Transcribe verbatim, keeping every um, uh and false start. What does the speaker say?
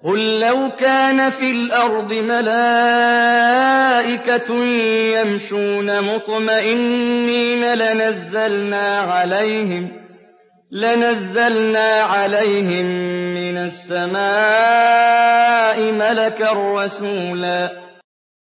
قُل لَّوْ كَانَ فِي الْأَرْضِ مَلَائِكَةٌ يَمْشُونَ مُطْمَئِنِّينَ لَنَزَّلْنَا عَلَيْهِم لَّنَزَّلْنَا عَلَيْهِم مِّنَ السَّمَاءِ مَلَكًا رَّسُولًا